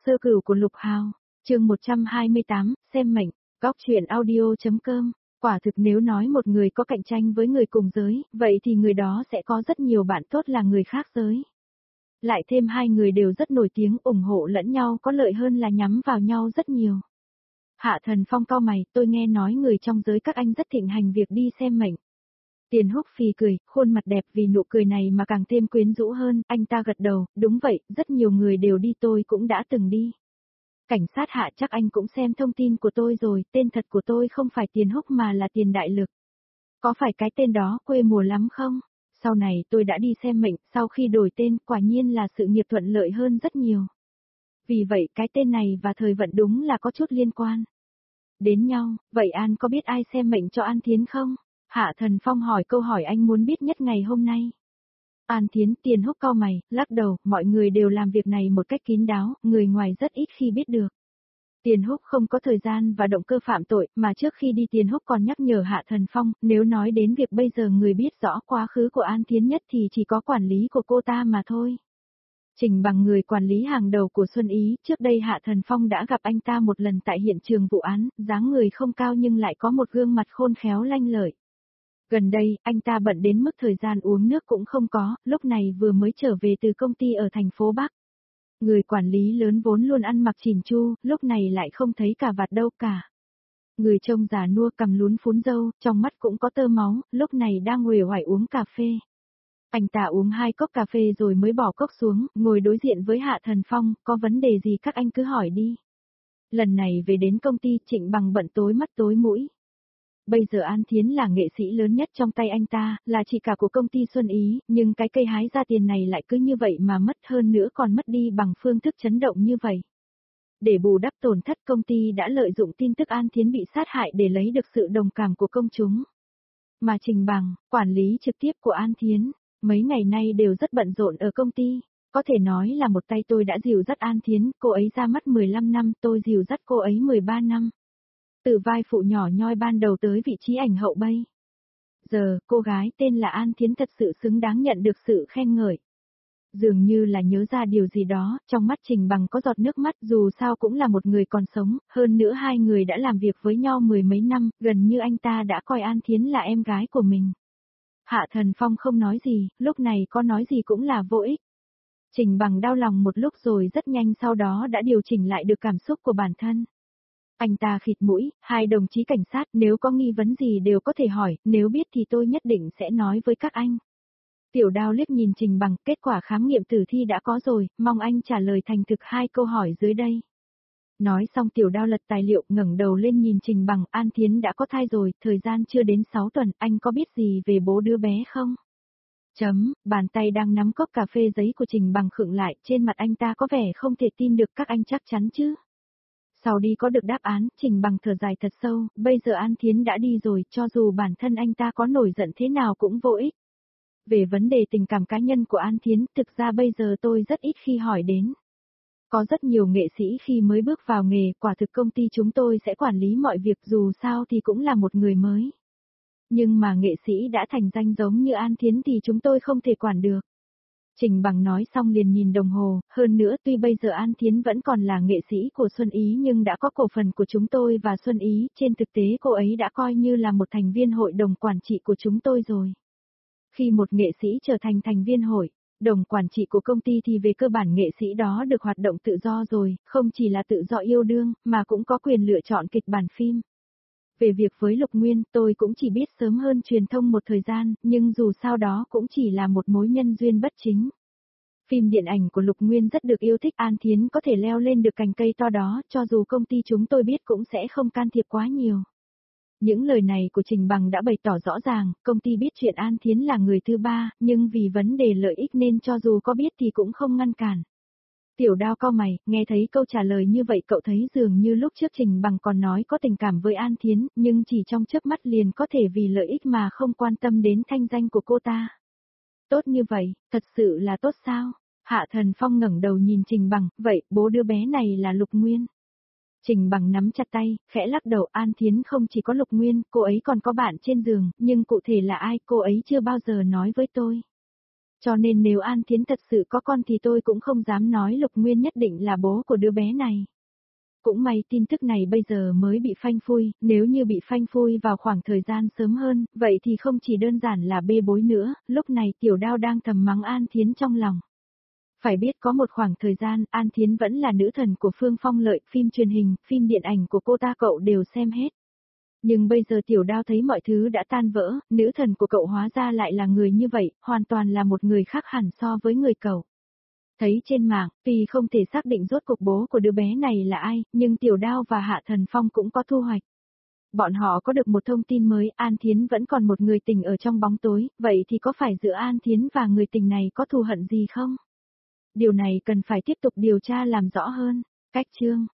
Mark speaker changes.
Speaker 1: Sơ cửu của Lục Hào, chương 128, xem mệnh, góc truyện audio.com. Quả thực nếu nói một người có cạnh tranh với người cùng giới, vậy thì người đó sẽ có rất nhiều bạn tốt là người khác giới. Lại thêm hai người đều rất nổi tiếng, ủng hộ lẫn nhau có lợi hơn là nhắm vào nhau rất nhiều. Hạ Thần Phong cau mày, tôi nghe nói người trong giới các anh rất thịnh hành việc đi xem mệnh. Tiền Húc phì cười, khuôn mặt đẹp vì nụ cười này mà càng thêm quyến rũ hơn, anh ta gật đầu, đúng vậy, rất nhiều người đều đi, tôi cũng đã từng đi. Cảnh sát Hạ, chắc anh cũng xem thông tin của tôi rồi, tên thật của tôi không phải Tiền Húc mà là Tiền Đại Lực. Có phải cái tên đó quê mùa lắm không? Sau này tôi đã đi xem mệnh, sau khi đổi tên, quả nhiên là sự nghiệp thuận lợi hơn rất nhiều. Vì vậy cái tên này và thời vận đúng là có chút liên quan đến nhau. Vậy An có biết ai xem mệnh cho An Thiến không? Hạ Thần Phong hỏi câu hỏi anh muốn biết nhất ngày hôm nay. An Thiến, Tiền Húc cau mày, lắc đầu, mọi người đều làm việc này một cách kín đáo, người ngoài rất ít khi biết được. Tiền Húc không có thời gian và động cơ phạm tội, mà trước khi đi Tiền Húc còn nhắc nhở Hạ Thần Phong, nếu nói đến việc bây giờ người biết rõ quá khứ của An Thiến nhất thì chỉ có quản lý của cô ta mà thôi. Trình Bằng, người quản lý hàng đầu của Xuân Ý, trước đây Hạ Thần Phong đã gặp anh ta một lần tại hiện trường vụ án, dáng người không cao nhưng lại có một gương mặt khôn khéo lanh lợi. Gần đây, anh ta bận đến mức thời gian uống nước cũng không có, lúc này vừa mới trở về từ công ty ở thành phố Bắc. Người quản lý lớn vốn luôn ăn mặc chỉn chu, lúc này lại không thấy cà vạt đâu cả. Người trông già nua cằm lún phún râu, trong mắt cũng có tơ máu, lúc này đang uể oải uống cà phê. Anh ta uống 2 cốc cà phê rồi mới bỏ cốc xuống, ngồi đối diện với Hạ Thần Phong, có vấn đề gì các anh cứ hỏi đi. Lần này về đến công ty, Trịnh Bằng bận tối mắt tối mũi. Bây giờ An Thiến là nghệ sĩ lớn nhất trong tay anh ta, là chị cả của công ty Xuân Ý, nhưng cái cây hái ra tiền này lại cứ như vậy mà mất, hơn nữa còn mất đi bằng phương thức chấn động như vậy. Để bù đắp tổn thất, công ty đã lợi dụng tin tức An Thiến bị sát hại để lấy được sự đồng cảm của công chúng. Mà Trình Bằng, quản lý trực tiếp của An Thiến, mấy ngày nay đều rất bận rộn ở công ty. Có thể nói là một tay tôi đã dìu dắt An Thiến, cô ấy ra mắt 15 năm, tôi dìu dắt cô ấy 13 năm. Từ vai phụ nhỏ nhoi ban đầu tới vị trí ảnh hậu bây giờ, cô gái tên là An Thiến thật sự xứng đáng nhận được sự khen ngợi. Dường như là nhớ ra điều gì đó, trong mắt Trình Bằng có giọt nước mắt, dù sao cũng là một người còn sống, hơn nữa hai người đã làm việc với nhau 10 mấy năm, gần như anh ta đã coi An Thiến là em gái của mình. Hạ Thần Phong không nói gì, lúc này có nói gì cũng là vô ích. Trình Bằng đau lòng một lúc rồi rất nhanh sau đó đã điều chỉnh lại được cảm xúc của bản thân. Anh ta khịt mũi, hai đồng chí cảnh sát, nếu có nghi vấn gì đều có thể hỏi, nếu biết thì tôi nhất định sẽ nói với các anh. Tiểu Đao liếc nhìn Trình Bằng, kết quả khám nghiệm tử thi đã có rồi, mong anh trả lời thành thực 2 câu hỏi dưới đây. Nói xong Tiểu Đao lật tài liệu, ngẩng đầu lên nhìn Trình Bằng, An Thiến đã có thai rồi, thời gian chưa đến 6 tuần, anh có biết gì về bố đứa bé không? Bàn tay đang nắm cốc cà phê giấy của Trình Bằng khựng lại, trên mặt anh ta có vẻ không thể tin được, các anh chắc chắn chứ? Sau đi có được đáp án, Trình Bằng thở dài thật sâu, bây giờ An Thiến đã đi rồi, cho dù bản thân anh ta có nổi giận thế nào cũng vô ích. Về vấn đề tình cảm cá nhân của An Thiến, thực ra bây giờ tôi rất ít khi hỏi đến. Có rất nhiều nghệ sĩ khi mới bước vào nghề, quả thực công ty chúng tôi sẽ quản lý mọi việc, dù sao thì cũng là một người mới. Nhưng mà nghệ sĩ đã thành danh giống như An Thiến thì chúng tôi không thể quản được. Trình Bằng nói xong liền nhìn đồng hồ, hơn nữa tuy bây giờ An Thiến vẫn còn là nghệ sĩ của Xuân Ý nhưng đã có cổ phần của chúng tôi và Xuân Ý, trên thực tế cô ấy đã coi như là một thành viên hội đồng quản trị của chúng tôi rồi. Khi một nghệ sĩ trở thành thành viên hội đồng quản trị của công ty thì về cơ bản nghệ sĩ đó được hoạt động tự do rồi, không chỉ là tự do yêu đương, mà cũng có quyền lựa chọn kịch bản phim. Về việc với Lục Nguyên, tôi cũng chỉ biết sớm hơn truyền thông một thời gian, nhưng dù sao đó cũng chỉ là một mối nhân duyên bất chính. Phim điện ảnh của Lục Nguyên rất được yêu thích, An Thiến có thể leo lên được cành cây to đó, cho dù công ty chúng tôi biết cũng sẽ không can thiệp quá nhiều. Những lời này của Trình Bằng đã bày tỏ rõ ràng, công ty biết chuyện An Thiến là người thứ ba, nhưng vì vấn đề lợi ích nên cho dù có biết thì cũng không ngăn cản. Tiểu Đao cau mày, nghe thấy câu trả lời như vậy cậu thấy dường như lúc trước Trình Bằng còn nói có tình cảm với An Thiến, nhưng chỉ trong chớp mắt liền có thể vì lợi ích mà không quan tâm đến thanh danh của cô ta. Tốt như vậy, thật sự là tốt sao? Hạ Thần Phong ngẩng đầu nhìn Trình Bằng, vậy bố đứa bé này là Lục Nguyên. Trình Bằng nắm chặt tay, khẽ lắc đầu, An Thiến không chỉ có Lục Nguyên, cô ấy còn có bạn trên giường, nhưng cụ thể là ai cô ấy chưa bao giờ nói với tôi. Cho nên nếu An Thiến thật sự có con thì tôi cũng không dám nói Lục Nguyên nhất định là bố của đứa bé này. Cũng may tin tức này bây giờ mới bị phanh phui, nếu như bị phanh phui vào khoảng thời gian sớm hơn, vậy thì không chỉ đơn giản là bê bối nữa, lúc này Tiểu Đao đang thầm mắng An Thiến trong lòng. Phải biết có một khoảng thời gian, An Thiến vẫn là nữ thần của Phương Phong Lợi, phim truyền hình, phim điện ảnh của cô ta cậu đều xem hết. Nhưng bây giờ Tiểu Đao thấy mọi thứ đã tan vỡ, nữ thần của cậu hóa ra lại là người như vậy, hoàn toàn là một người khác hẳn so với người cậu. Thấy trên mạng, tuy không thể xác định rốt cuộc bố của đứa bé này là ai, nhưng Tiểu Đao và Hạ Thần Phong cũng có thu hoạch. Bọn họ có được một thông tin mới, An Thiến vẫn còn một người tình ở trong bóng tối, vậy thì có phải giữa An Thiến và người tình này có thù hận gì không? Điều này cần phải tiếp tục điều tra làm rõ hơn. Cách chương